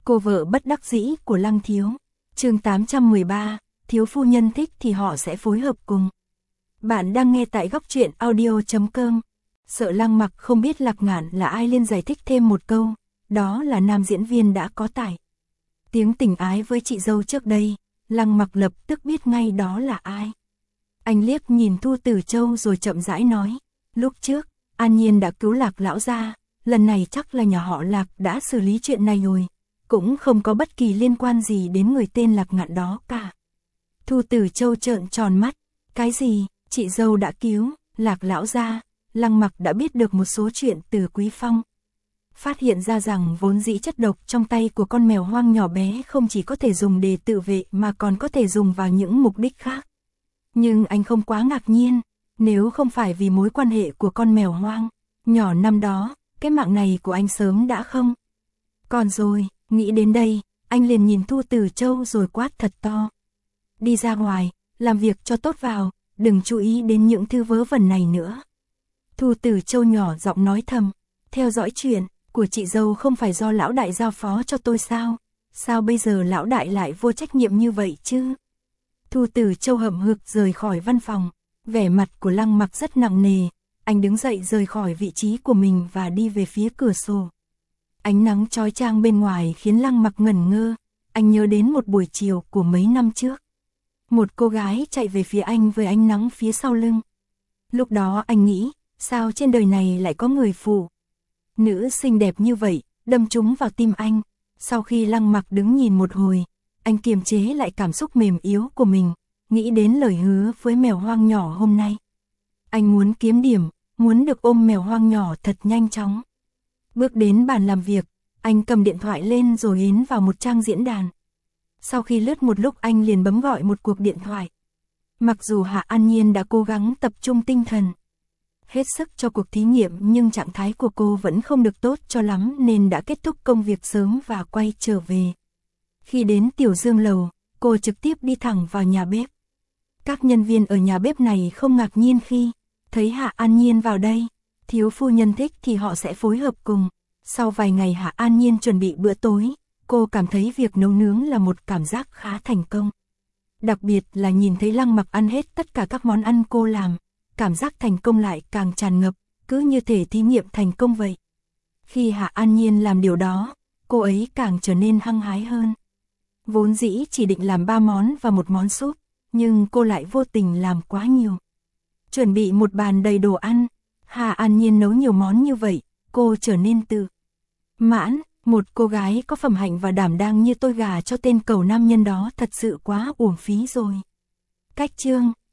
Cô vợ bất đắc dĩ của Lăng Thiếu. Chương 813, thiếu phu nhân thích thì họ sẽ phối hợp cùng. Bạn đang nghe tại góc truyện audio.com. Sợ Lăng Mặc không biết Lạc Ngạn là ai liền giải thích thêm một câu, đó là nam diễn viên đã có tài. Tiếng tình ái với chị dâu trước đây, Lăng Mặc lập tức biết ngay đó là ai. Anh liếc nhìn Thu Tử Châu rồi chậm rãi nói, lúc trước, An Nhiên đã cứu Lạc lão gia, lần này chắc là nhà họ Lạc đã xử lý chuyện này rồi, cũng không có bất kỳ liên quan gì đến người tên Lạc Ngạn đó cả. Thu Tử Châu trợn tròn mắt, cái gì, chị dâu đã cứu Lạc lão gia? Lăng Mặc đã biết được một số chuyện từ Quý Phong. Phát hiện ra rằng vốn dĩ chất độc trong tay của con mèo hoang nhỏ bé không chỉ có thể dùng để tự vệ mà còn có thể dùng vào những mục đích khác. Nhưng anh không quá ngạc nhiên, nếu không phải vì mối quan hệ của con mèo hoang nhỏ năm đó, cái mạng này của anh sớm đã không. Còn rồi, nghĩ đến đây, anh liền nhìn Thu Tử Châu rồi quát thật to. Đi ra ngoài, làm việc cho tốt vào, đừng chú ý đến những thứ vớ vẩn này nữa. Thu Tử Châu nhỏ giọng nói thầm, theo dõi chuyện của chị dâu không phải do lão đại giao phó cho tôi sao? Sao bây giờ lão đại lại vô trách nhiệm như vậy chứ? Thu Tử Châu hậm hực rời khỏi văn phòng, vẻ mặt của Lăng Mặc rất nặng nề, anh đứng dậy rời khỏi vị trí của mình và đi về phía cửa sổ. Ánh nắng chói chang bên ngoài khiến Lăng Mặc ngẩn ngơ, anh nhớ đến một buổi chiều của mấy năm trước. Một cô gái chạy về phía anh với ánh nắng phía sau lưng. Lúc đó anh nghĩ, sao trên đời này lại có người phụ nữ xinh đẹp như vậy, đâm trúng vào tim anh. Sau khi Lăng Mặc đứng nhìn một hồi, anh kiềm chế lại cảm xúc mềm yếu của mình, nghĩ đến lời hứa với mèo hoang nhỏ hôm nay. Anh muốn kiếm điểm, muốn được ôm mèo hoang nhỏ thật nhanh chóng. Bước đến bàn làm việc, anh cầm điện thoại lên rồi ấn vào một trang diễn đàn. Sau khi lướt một lúc anh liền bấm gọi một cuộc điện thoại. Mặc dù Hạ An Nhiên đã cố gắng tập trung tinh thần, hết sức cho cuộc thí nghiệm nhưng trạng thái của cô vẫn không được tốt cho lắm nên đã kết thúc công việc sớm và quay trở về. Khi đến Tiểu Dương lầu, cô trực tiếp đi thẳng vào nhà bếp. Các nhân viên ở nhà bếp này không ngạc nhiên khi thấy Hạ An Nhiên vào đây, thiếu phu nhân thích thì họ sẽ phối hợp cùng. Sau vài ngày Hạ An Nhiên chuẩn bị bữa tối, cô cảm thấy việc nấu nướng là một cảm giác khá thành công. Đặc biệt là nhìn thấy Lăng Mặc ăn hết tất cả các món ăn cô làm, cảm giác thành công lại càng tràn ngập, cứ như thể thí nghiệm thành công vậy. Khi Hạ An Nhiên làm điều đó, cô ấy càng trở nên hăng hái hơn. Vốn dĩ chỉ định làm 3 món và một món súp, nhưng cô lại vô tình làm quá nhiều. Chuẩn bị một bàn đầy đồ ăn, Hạ An Nhiên nấu nhiều món như vậy, cô trở nên tự mãn. Một cô gái có phẩm hạnh và đảm đang như tôi gả cho tên cầu nam nhân đó thật sự quá uổng phí rồi. Cách chương